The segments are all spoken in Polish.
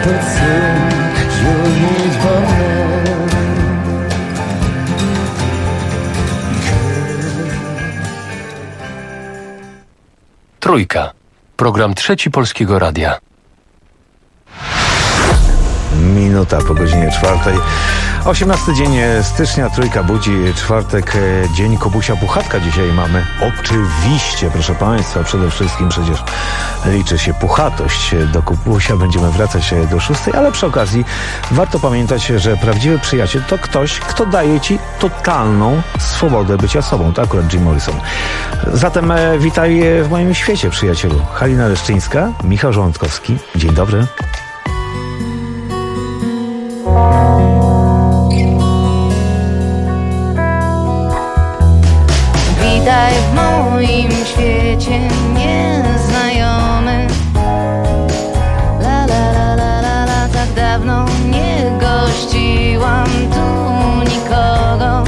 sercu zieloni banan. Trójka. Program Trzeci Polskiego Radia. Minuta po godzinie 4. 18 dzień stycznia, Trójka budzi, czwartek, dzień Kubusia Puchatka dzisiaj mamy. Oczywiście, proszę Państwa, przede wszystkim przecież liczy się puchatość. Do Kubusia będziemy wracać do 6, ale przy okazji warto pamiętać, że prawdziwy przyjaciel to ktoś, kto daje Ci totalną swobodę bycia sobą. To akurat Jim Morrison. Zatem witaj w moim świecie, przyjacielu. Halina Leszczyńska, Michał Żołądkowski. Dzień dobry. Witaj w moim świecie nieznajomy. La la la la la la, tak dawno nie gościłam tu nikogo.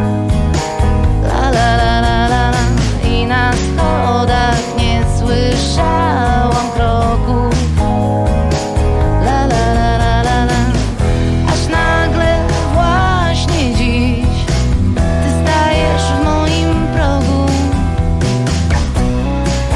La la la la la la, i na schodach nie słyszałam kroków. La la la la la la, aż nagle właśnie dziś ty stajesz w moim progu.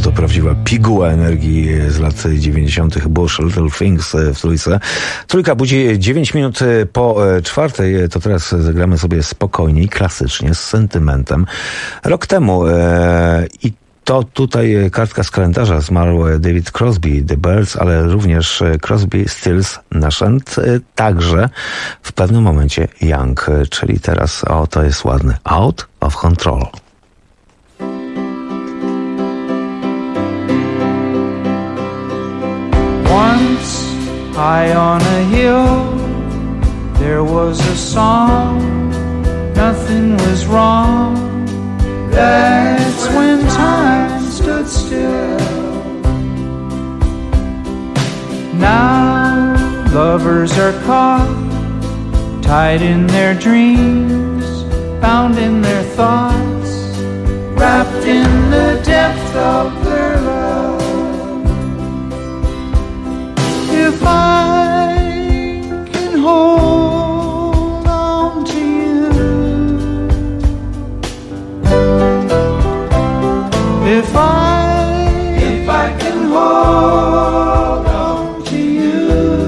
to prawdziwa piguła energii z lat 90. Bush Little Things w trójce. Trójka budzi 9 minut po 4. To teraz zagramy sobie spokojniej, klasycznie, z sentymentem. Rok temu i to tutaj kartka z kalendarza, zmarł David Crosby, The Birds, ale również Crosby, Stills, Nash & także w pewnym momencie Young, czyli teraz, to jest ładne, Out of Control. Once high on a hill there was a song, nothing was wrong. That's when time stood still. Now lovers are caught, tied in their dreams, bound in their thoughts, wrapped in the depth of their love. If I can hold on to you, if I can hold on to you,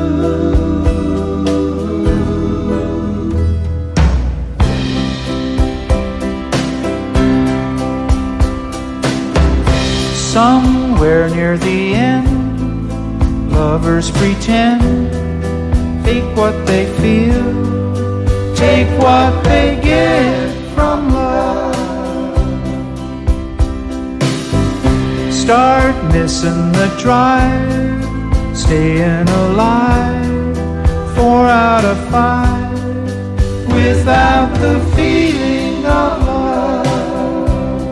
somewhere near the end, lovers pretend, fake what they feel, take what they get from love. Start missing the drive, staying alive, 4 out of 5, without the feeling of love.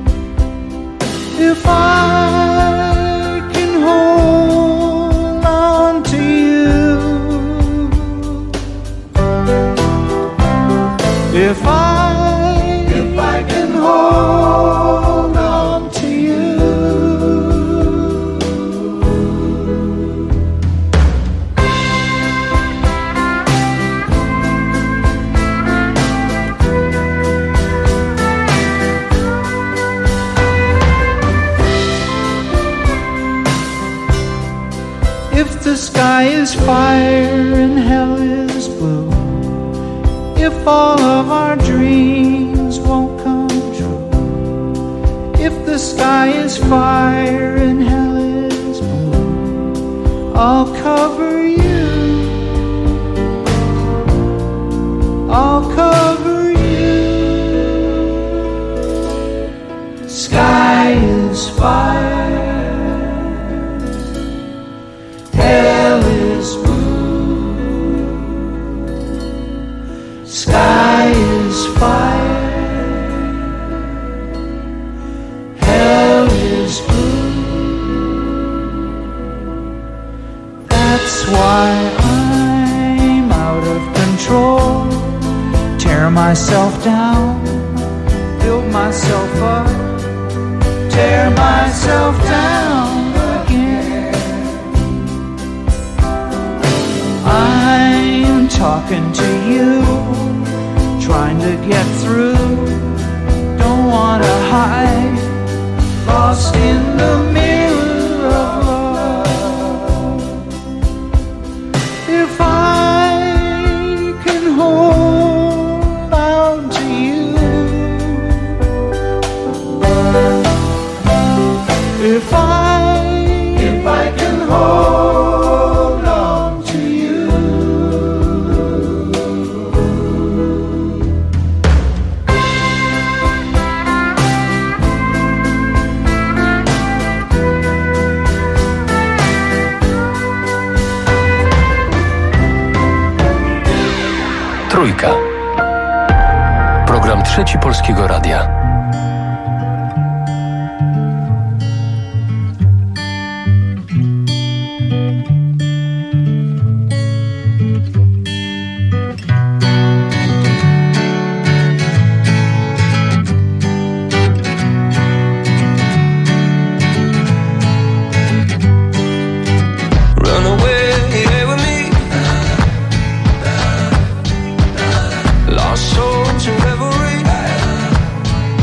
If I can hold on to you, if I can hold on to you. If the sky is fire and hell is blue, if all of our dreams won't come true, if the sky is fire and hell is blue, I'll cover you, I'll cover you. Sky is fire, hell is blue. Sky is fire, hell is blue. That's why I'm out of control. Tear myself down, build myself up, tear myself down again. I'm talking to you, trying to get through, don't wanna hide, lost in the mirror of love. If I can hold on to you, if I can hold on to you. Trójka. Program Trzeci Polskiego Radia. Lost souls in revelry.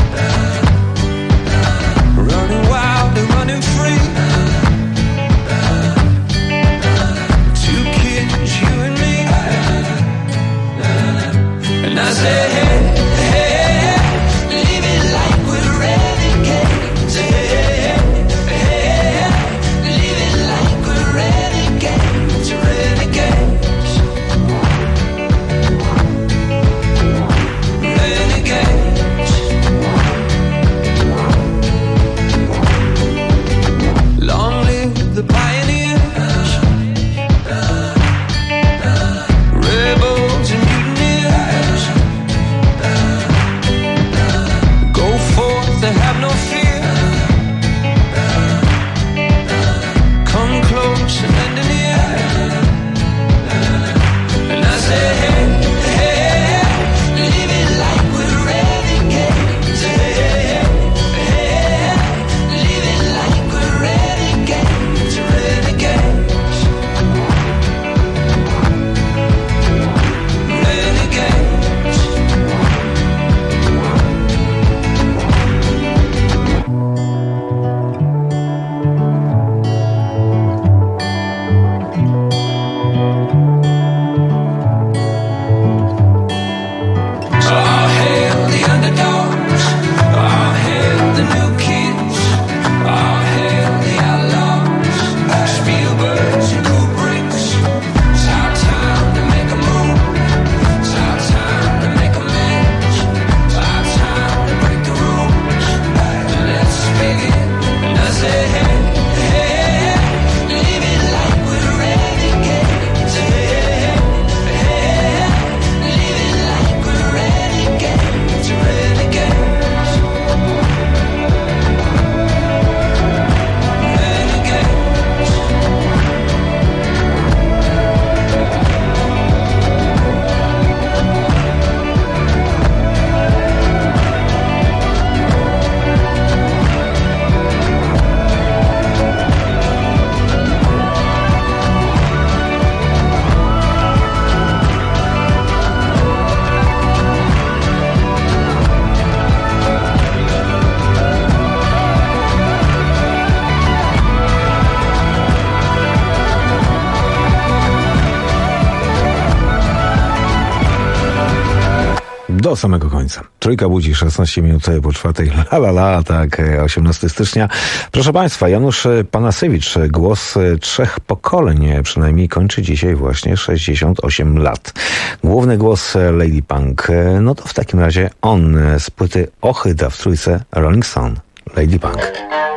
do samego końca. Trójka budzi 16 minut po 4. Tak, 18 stycznia. Proszę Państwa, Janusz Panasewicz, głos 3 pokoleń, przynajmniej kończy dzisiaj właśnie 68 lat. Główny głos Lady Punk. No to w takim razie on z płyty Ohyda w trójce Rolling Stone. Lady Punk.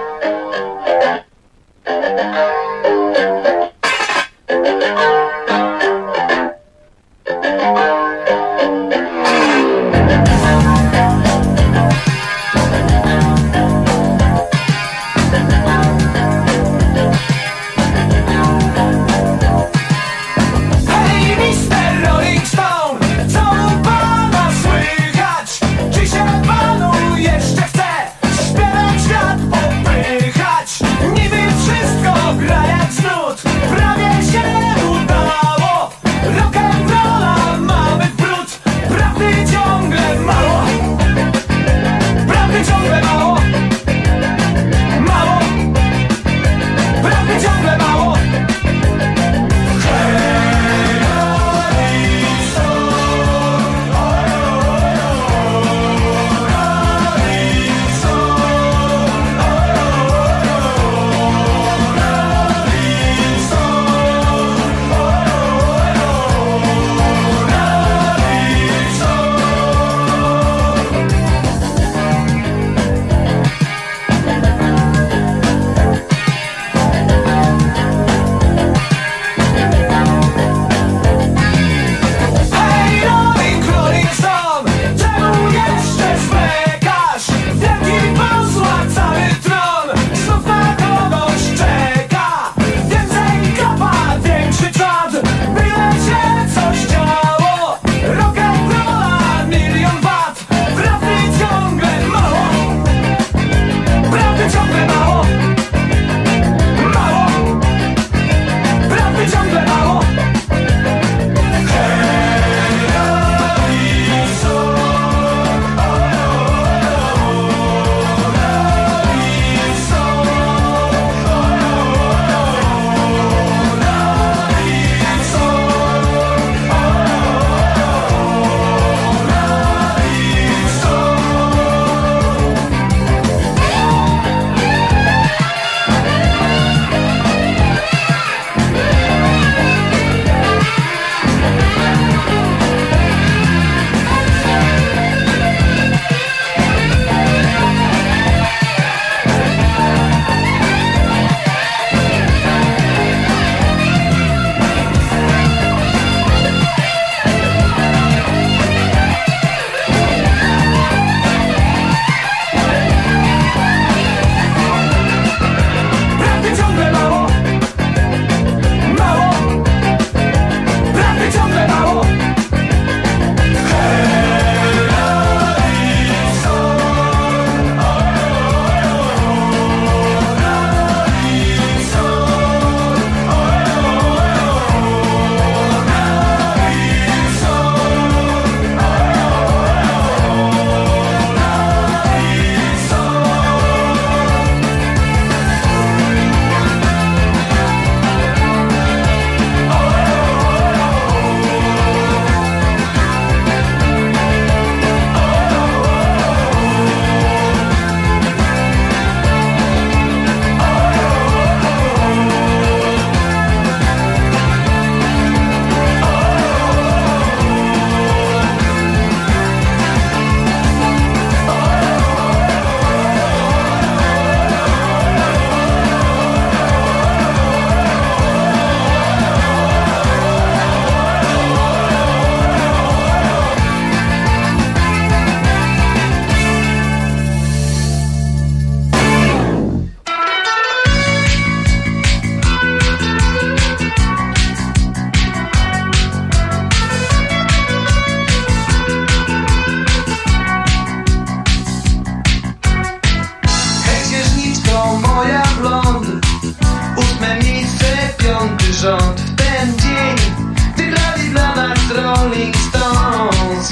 rząd w ten dzień, gdy grali dla nas Rolling Stones.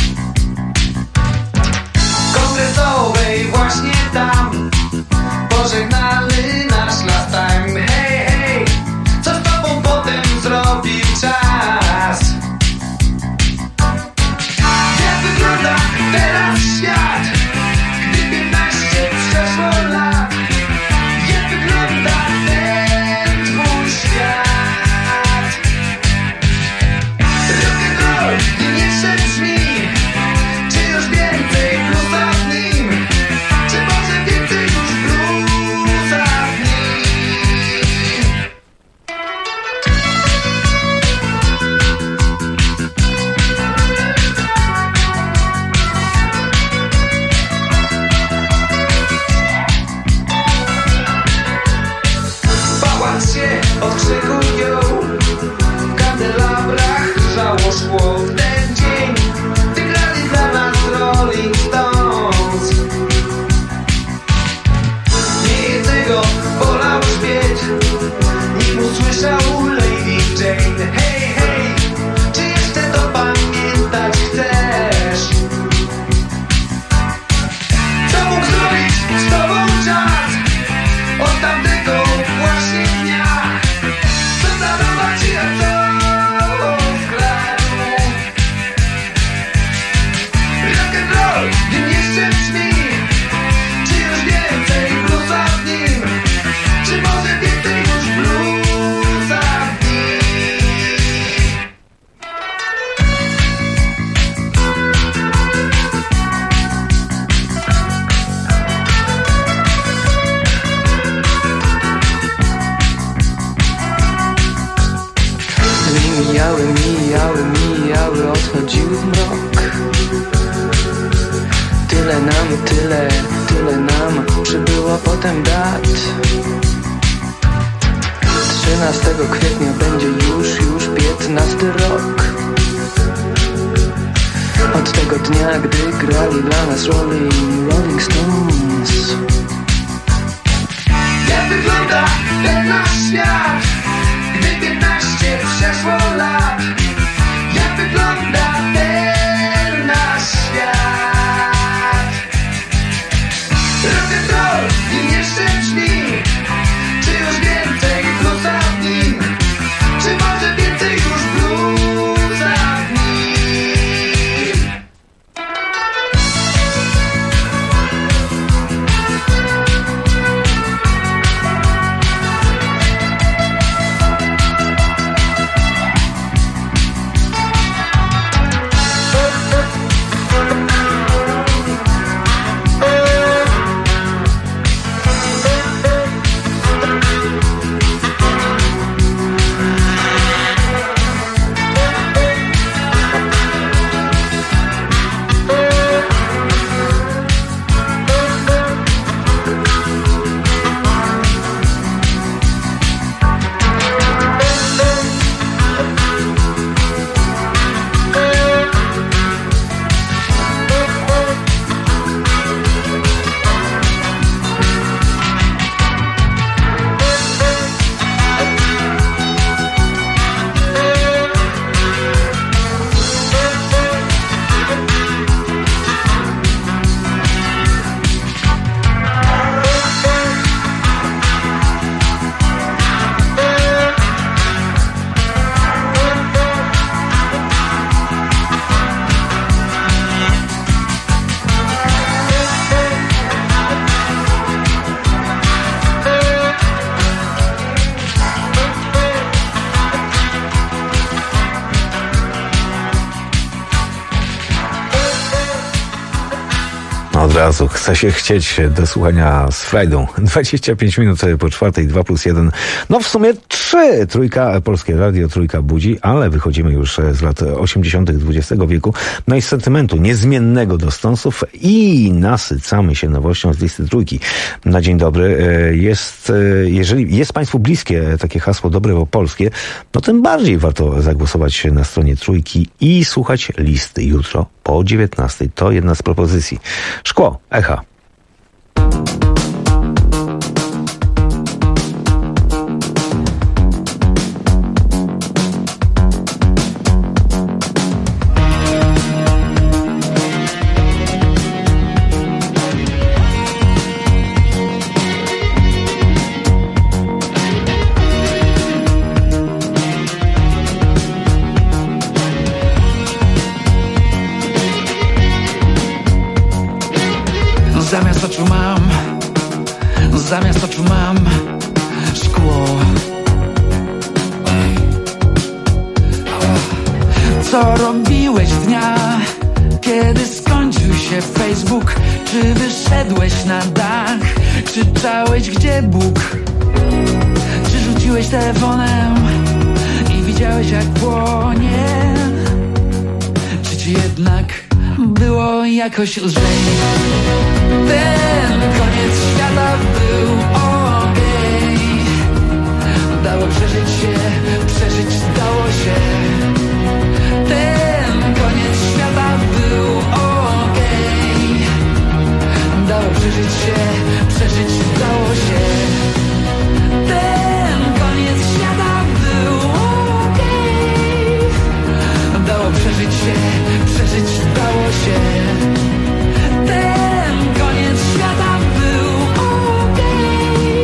W Kongresowej właśnie tam pożegnali nasz last time. Hej, hej, co z tobą potem zrobił czas? Jak wygląda mijały, odchodziły w mrok. Tyle nam przybyło potem dat. 13 kwietnia będzie już 15 rok od tego dnia, gdy grali dla nas Rolling Stones. Jak wygląda ten nasz świat, gdy 15 przeszło lat? Jak wygląda ten nasz świat? Rock'n'roll i jeszcze brzmi. Czy już więcej bluesa w nim? Czy może więcej już bluesa w nim? Od razu chce się chcieć do słuchania z frajdą. 25 minut po 4, 2 plus 1. No w sumie 3. Trójka, Polskie Radio, Trójka budzi, ale wychodzimy już z lat 80. XX wieku. No i z sentymentu niezmiennego do Stonesów i nasycamy się nowością z listy Trójki. Na dzień dobry. Jeżeli jest Państwu bliskie takie hasło dobre, bo polskie, no tym bardziej warto zagłosować na stronie Trójki i słuchać listy jutro po 19. To jedna z propozycji. Szkło, Echa. Zamiast oczu mam szkło. Co robiłeś dnia, kiedy skończył się Facebook? Czy wyszedłeś na dach? Krzyczałeś, gdzie Bóg? Czy rzuciłeś telefonem i widziałeś, jak płonie? Czy ci jednak było jakoś lżej? Ten koniec świata był okej. Dało przeżyć się, przeżyć dało się. Ten koniec świata był okej. Dało przeżyć się, przeżyć dało się. Ten koniec świata był okej. Dało przeżyć się, przeżyć dało się. Ten koniec świata był okej.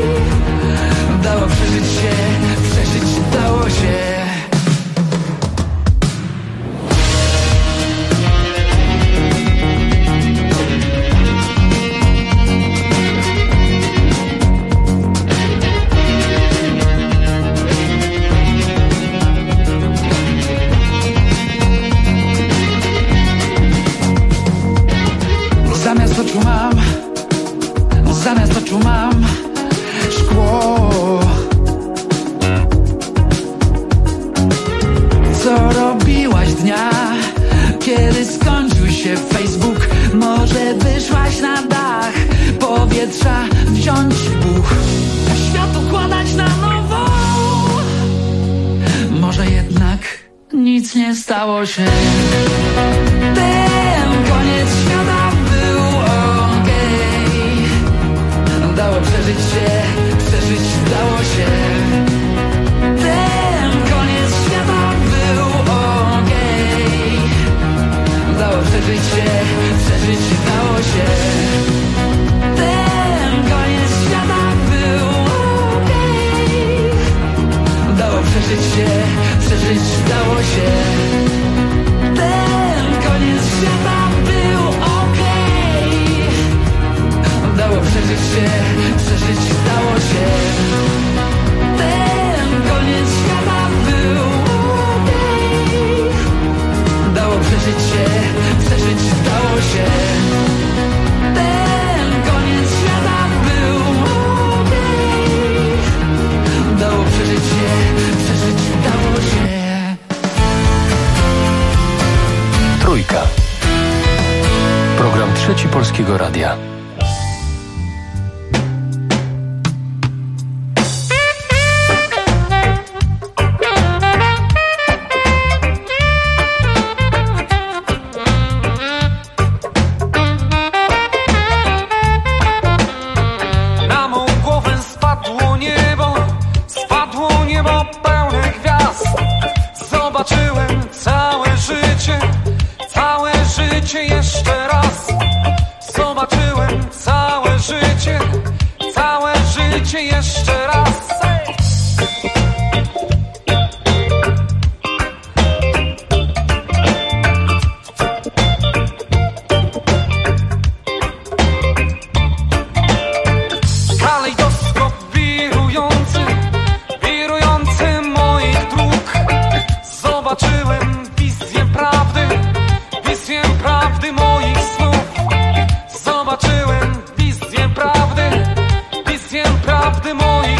nic nie stało się. Ten koniec świata był okej. Dało przeżyć się, przeżyć dało się. Ten koniec świata był okej. Dało przeżyć się, przeżyć dało się. Ten koniec świata był okej. Dało przeżyć się, przeżyć dało się. Ten koniec świata był okej. Dało przeżyć się, przeżyć dało się. Ten koniec świata był okej. Dało przeżyć się, przeżyć dało się. Ten koniec świata był okej. Dało przeżyć się, przeżyć dało się. Trójka. Program Trzeci Polskiego Radia. Na mą głowę spadło niebo pełne gwiazd. Zobaczyłem całe życie jeszcze raz. Zobaczyłem całe życie jeszcze raz. Kalejdoskop wirujący moich dróg. Zobaczyłem wizję prawdy moich snów. Zobaczyłem wizję prawdy moich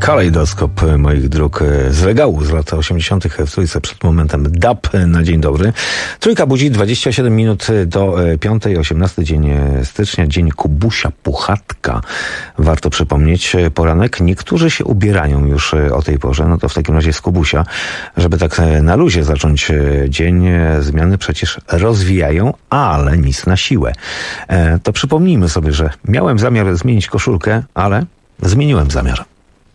Kalejdoskop moich dróg z regału z lat 80. w Trójce przed momentem DAB na dzień dobry. Trójka budzi 27 minut do 5, 18 dzień stycznia, dzień Kubusia Puchatka. Warto przypomnieć poranek. Niektórzy się ubierają już o tej porze, no to w takim razie z Kubusia, żeby tak na luzie zacząć dzień. Zmiany przecież rozwijają, ale nic na siłę. To przypomnijmy sobie, że miałem zamiar zmienić koszulkę, ale zmieniłem zamiar.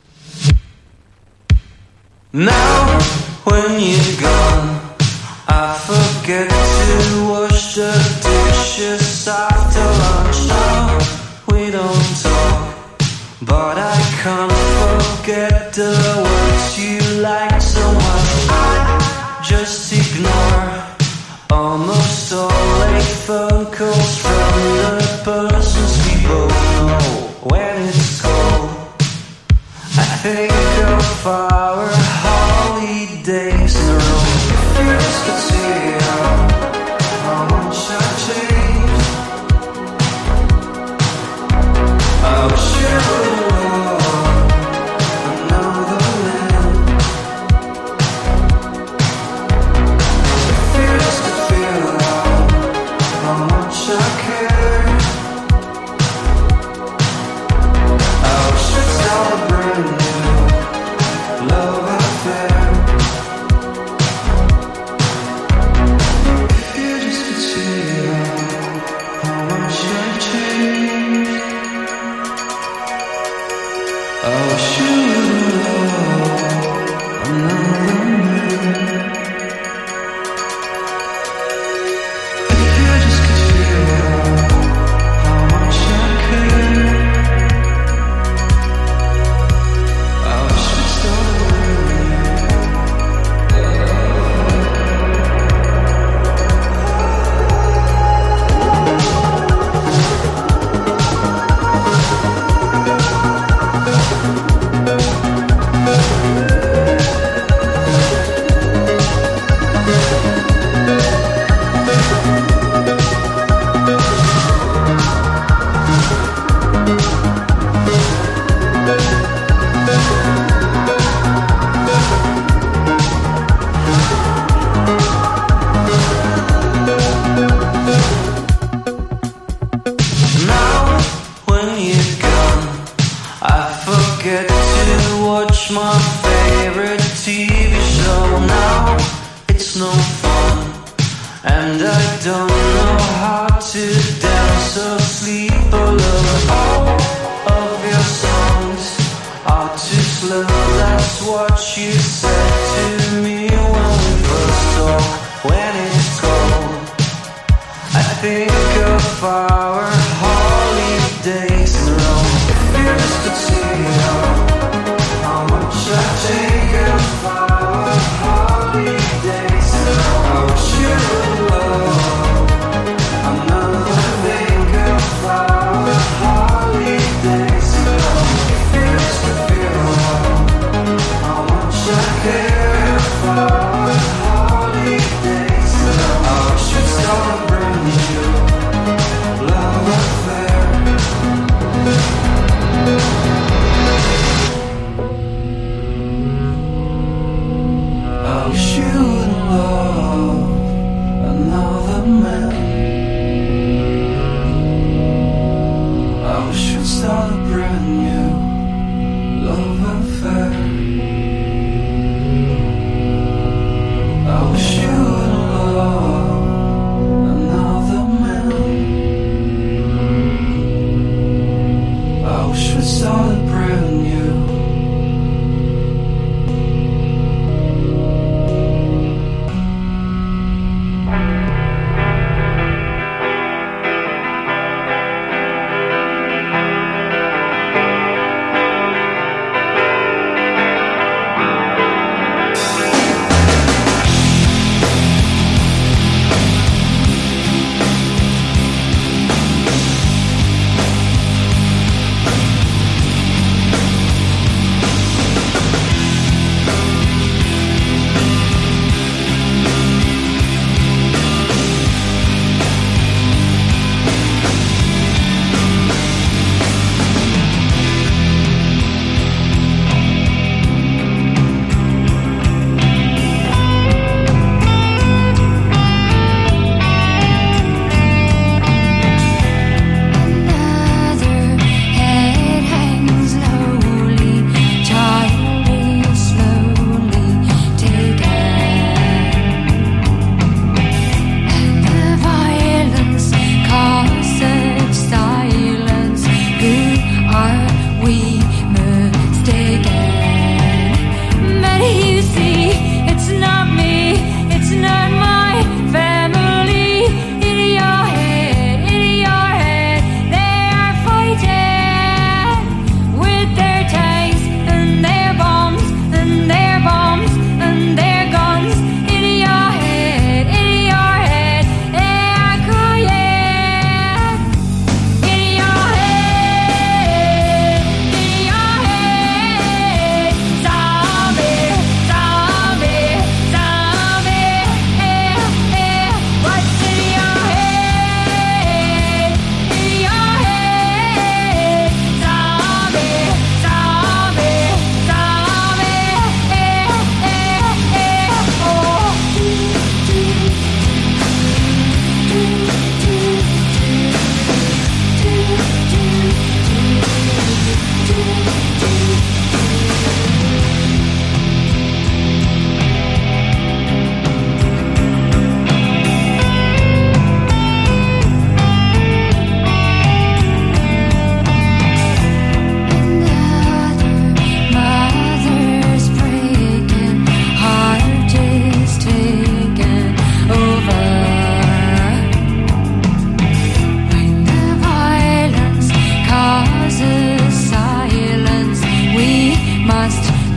Now, when you're gone, I forget to wash the dishes after lunch. Now, we don't talk, but I can't forget the words you like so much. I just ignore almost all late phone calls from the persons we both know. When it's cold, I think of our holidays in a row. It feels to see how much I changed. I wish you were another man. It feels to feel how much I care. I wish you'd start a brand new love affair. If you just could see how much I've changed. I wish you were another man. If you just could feel how much I care. I wish we'd start a Now, when you're gone, I forget to watch my favorite TV show. Now, it's no fun, and I don't know how to dance or sleep alone. All of your songs are too slow, that's what you said to me when we first talked. When it's cold, I think of our holidays in Rome. It feels to see how much I take of our holidays in Rome. I wish you would love another thing of our holidays in Rome. It feels to feel how much I care of our holidays in Rome. I wish you'd start a brand new love affair.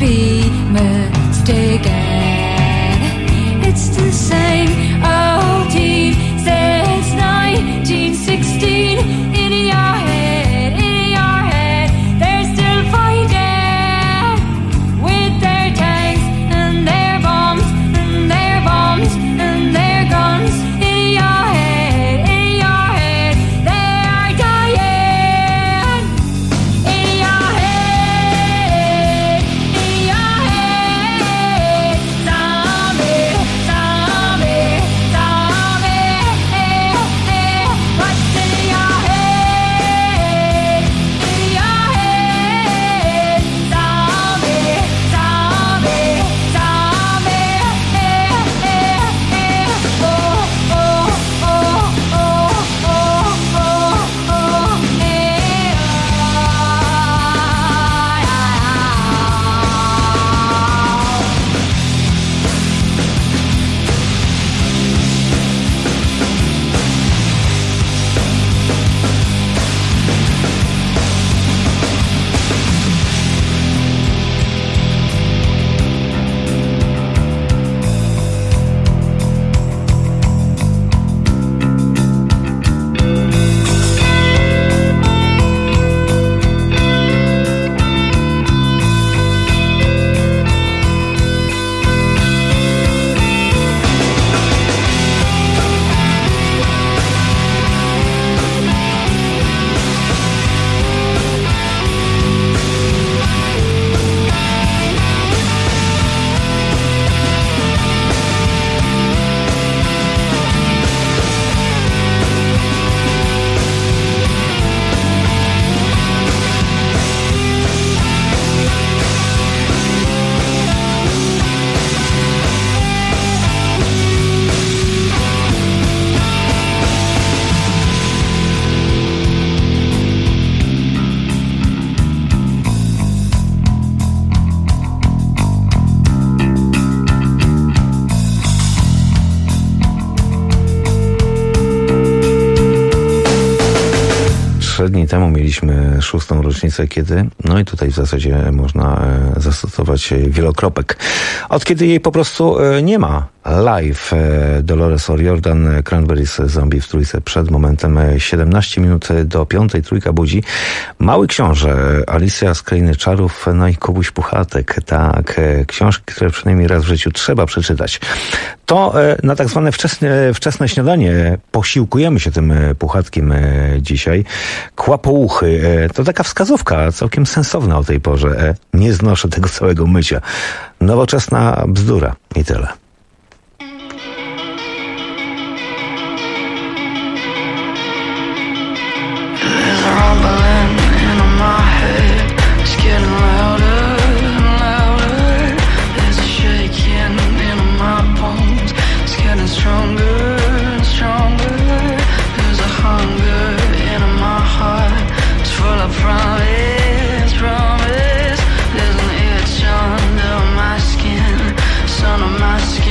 be mistaken. It's the same old team since 1916. In your head, they're still fighting with their tanks and their bombs and their bombs and their guns. In your head, they are dying. In your head, zombie, zombie, zombie. What's in your head? In your head, zombie, zombie, zombie. Oh, oh, oh, oh, oh, Dni temu mieliśmy 6. rocznicę kiedy, no i tutaj w zasadzie można zastosować wielokropek. Od kiedy jej po prostu nie ma. Live Dolores O'Riordan, Cranberries, Zombie w trójce przed momentem 17 minut do 5. Trójka budzi. Mały Książę, Alicja z Krainy Czarów, no i Kubuś Puchatek. Tak, książki, które przynajmniej raz w życiu trzeba przeczytać. To na tak zwane wczesne śniadanie posiłkujemy się tym Puchatkiem dzisiaj. Kłapouchy, to taka wskazówka całkiem sensowna o tej porze. Nie znoszę tego całego mycia. Nowoczesna bzdura i tyle. Promise, there's an itch under my skin. Son of my skin.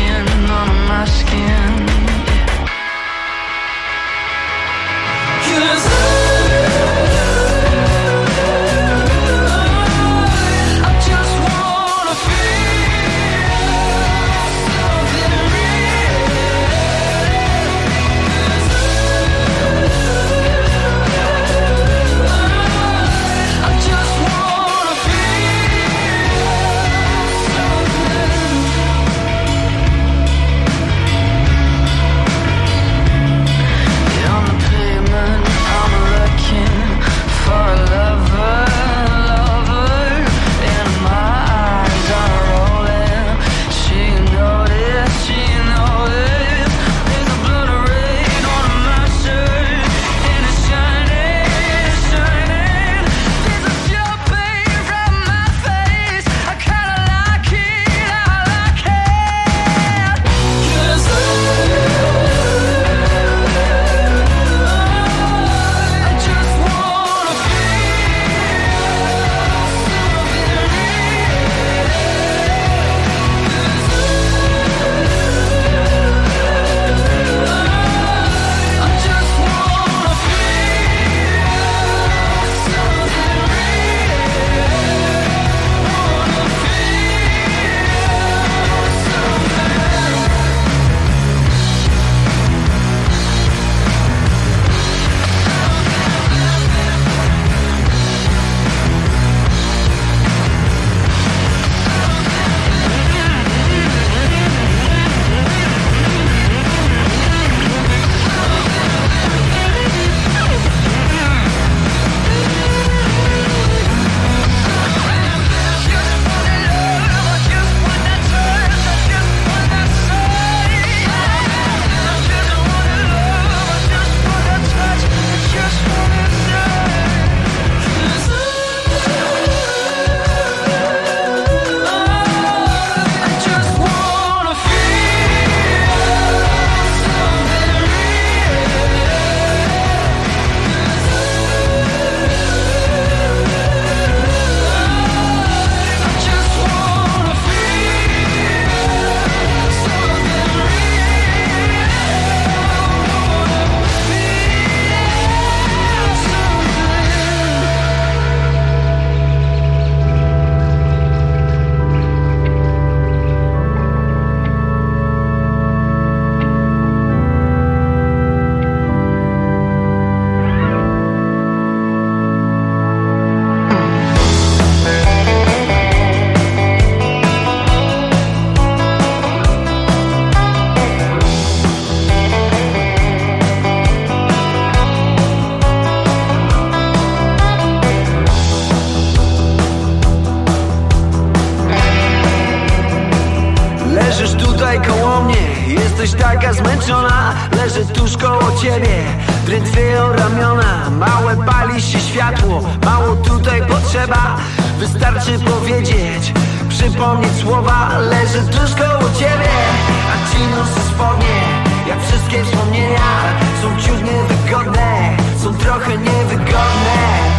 Jesteś taka zmęczona, leżę tuż koło ciebie, drętwieją ramiona, małe pali się światło, mało tutaj potrzeba. Wystarczy powiedzieć, przypomnieć słowa, leżę tuż koło ciebie, a ci noszę spodnie, jak wszystkie wspomnienia, są ciut niewygodne, są trochę niewygodne,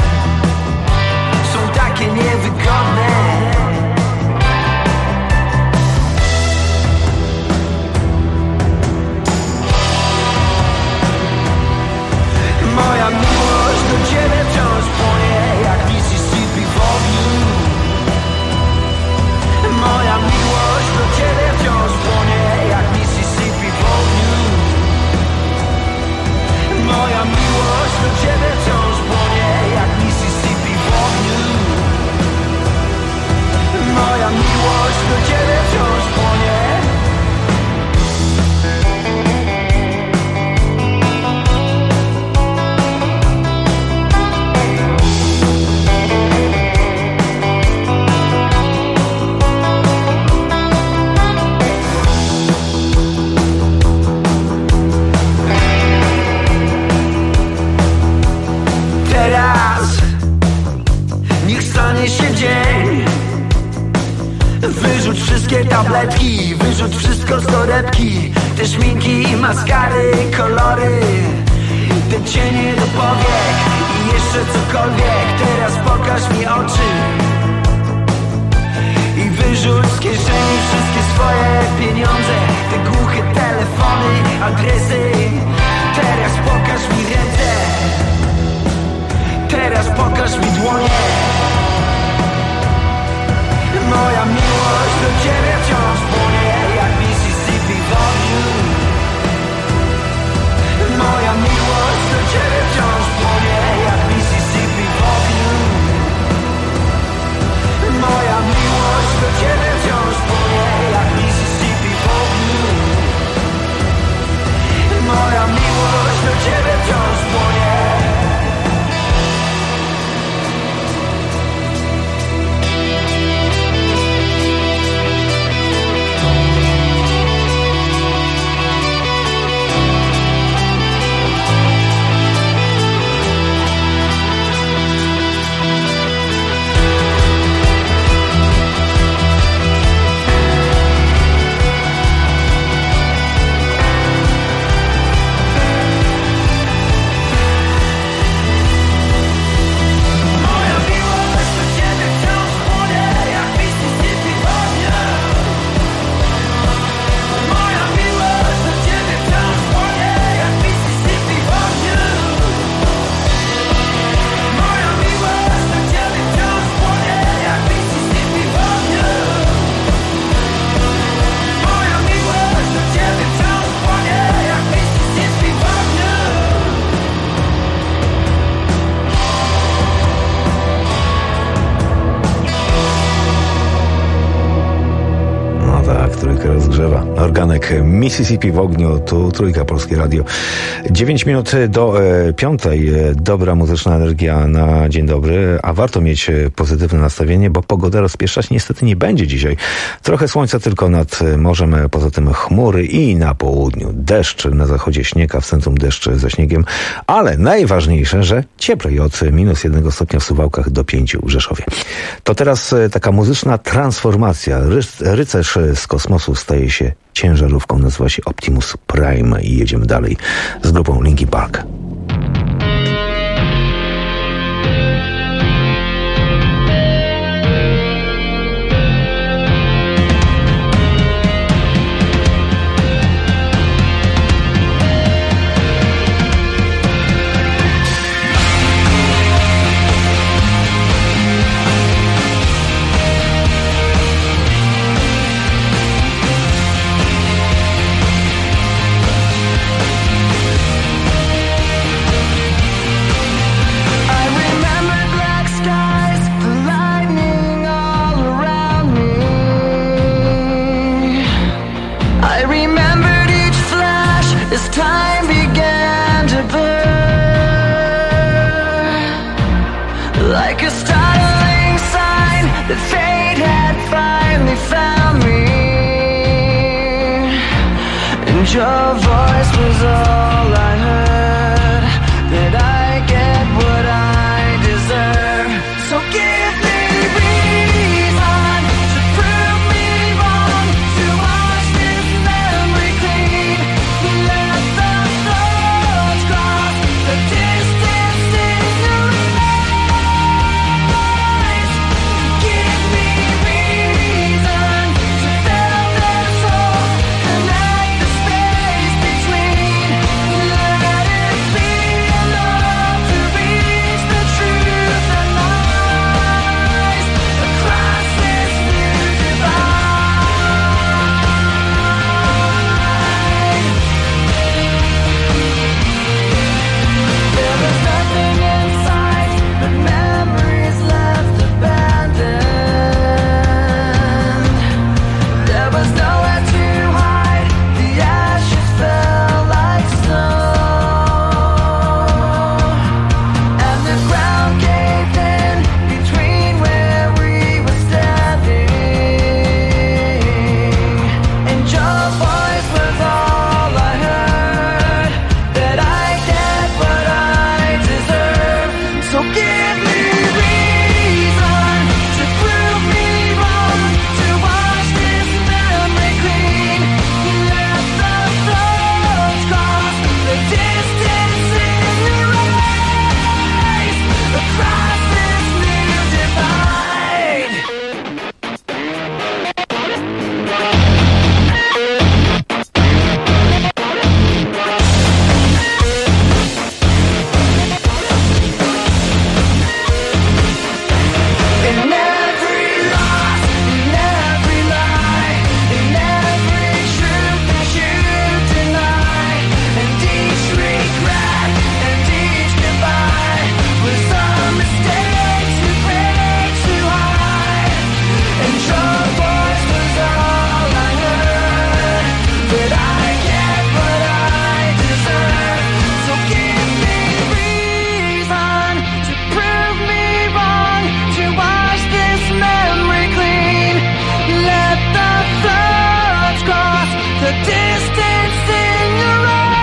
są takie niewygodne. Moja miłość do ciebie wciąż płonie jak Mississippi w ogniu. Moja miłość do ciebie wciąż płonie jak Mississippi w ogniu. Moja miłość do ciebie wciąż płonie jak Mississippi w ogniu. Moja miłość do ciebie wciąż płonie. Się dzień. Wyrzuć wszystkie tabletki, wyrzuć wszystko z torebki, te szminki, maskary, kolory, te cienie do powiek i jeszcze cokolwiek. Teraz pokaż mi oczy i wyrzuć z kieszeni wszystkie swoje pieniądze, te głuche telefony, adresy. Teraz pokaż mi ręce, teraz pokaż mi dłonie. Moja miłość do ciebie wciąż płonie jak Mississippi w ogniu. Moja miłość do ciebie wciąż płonie jak Mississippi w ogniu. Moja miłość do ciebie wciąż płonie jak Mississippi w ogniu. Moja miłość do ciebie wciąż płonie. Rozgrzewa. Organek Mississippi w ogniu, tu Trójka, Polskie Radio. 9 minut do 5. Dobra muzyczna energia na dzień dobry, a warto mieć pozytywne nastawienie, bo pogoda rozpieszczać niestety nie będzie dzisiaj. Trochę słońca tylko nad morzem, poza tym chmury i na południu deszcz, na zachodzie śnieg, a w centrum deszcz ze śniegiem, ale najważniejsze, że cieplej od -1 stopnia w Suwałkach do 5 w Rzeszowie. To teraz taka muzyczna transformacja. Rycerz z kosmosu staje się ciężarówką, nazywa się Optimus Prime i jedziemy dalej z grupą Linkin Park. Fate had finally found me, and And your voice was all I heard, that I get what I deserve. So give me reason to prove me wrong, to wash this memory clean. Let the thoughts cross the distance in your eyes. Give me reason to fill this hole, connect the space between. Let it be enough to reach the truth and lies across this new divide. There was nothing inside but memories left abandoned. There was nowhere to hide, the ashes fell like snow, and the ground caved in between where we were standing. And your voice was all I heard, that I get what I deserve. So give me reason to prove me wrong, to wash this memory clean. Let the thoughts cross the distance in your eyes across this new divide. In every loss, in every lie, in every truth that you deny, and each regret and each goodbye was a mistake to break too high. And your voice was all I heard, that I get what I deserve. So give me reason to prove me wrong, to wash this memory clean. Let the thoughts cross the distance in your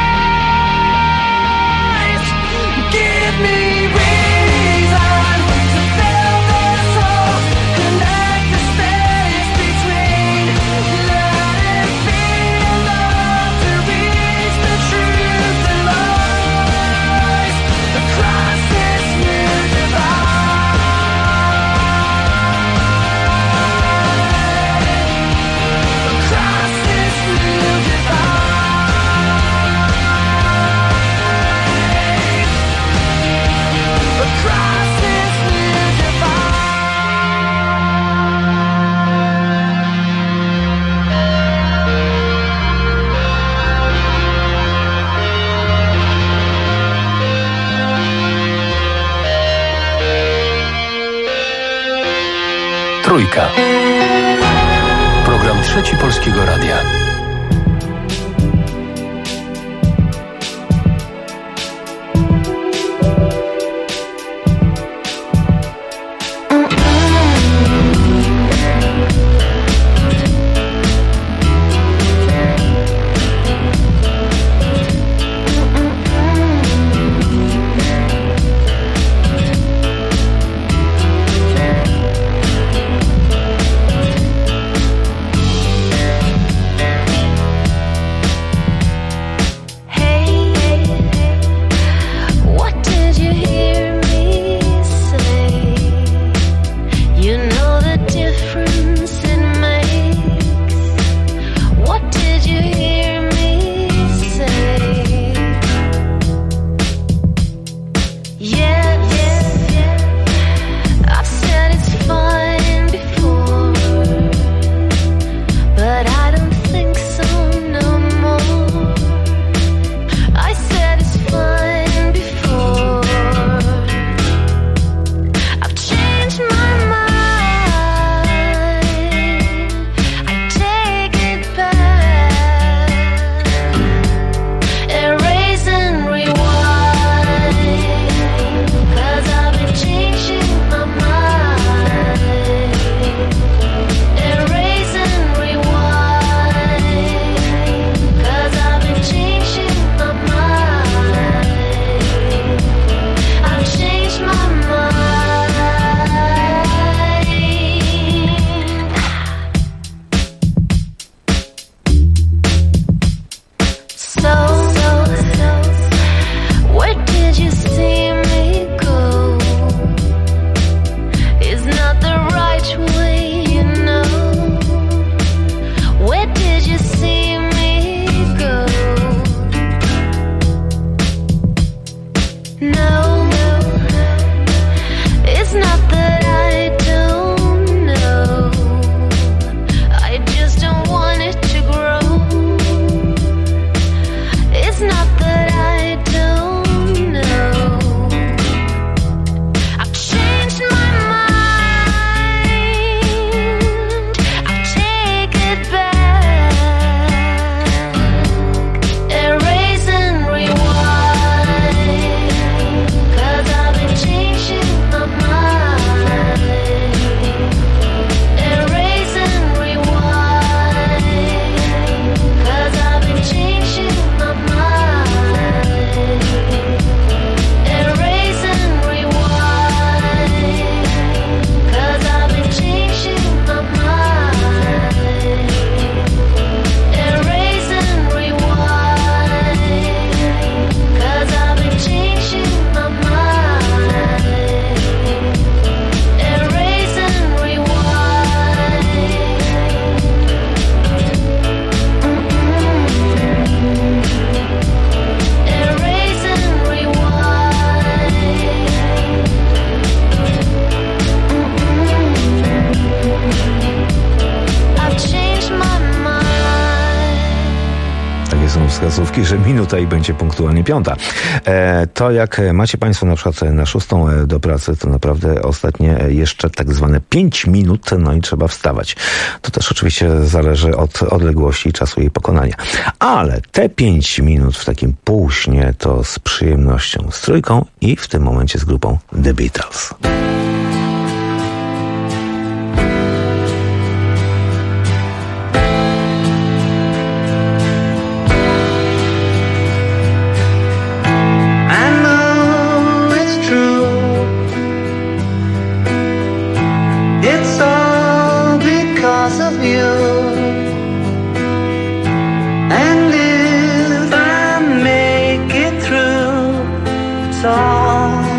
eyes. Give me reason to fill this hole, connect the space between. Let it be enough to reach the truth and lies across this new divide. Across this new divide. Across this new divide. Trójka. Program Trzeci Polskiego Radia. wskazówki, że minuta i będzie punktualnie 5. To jak macie Państwo na przykład na 6 do pracy, to naprawdę ostatnie jeszcze tak zwane 5 minut, no i trzeba wstawać. To też oczywiście zależy od odległości i czasu jej pokonania. Ale te 5 minut w takim półśnie to z przyjemnością z Trójką i w tym momencie z grupą The Beatles. And if I make it through, it's all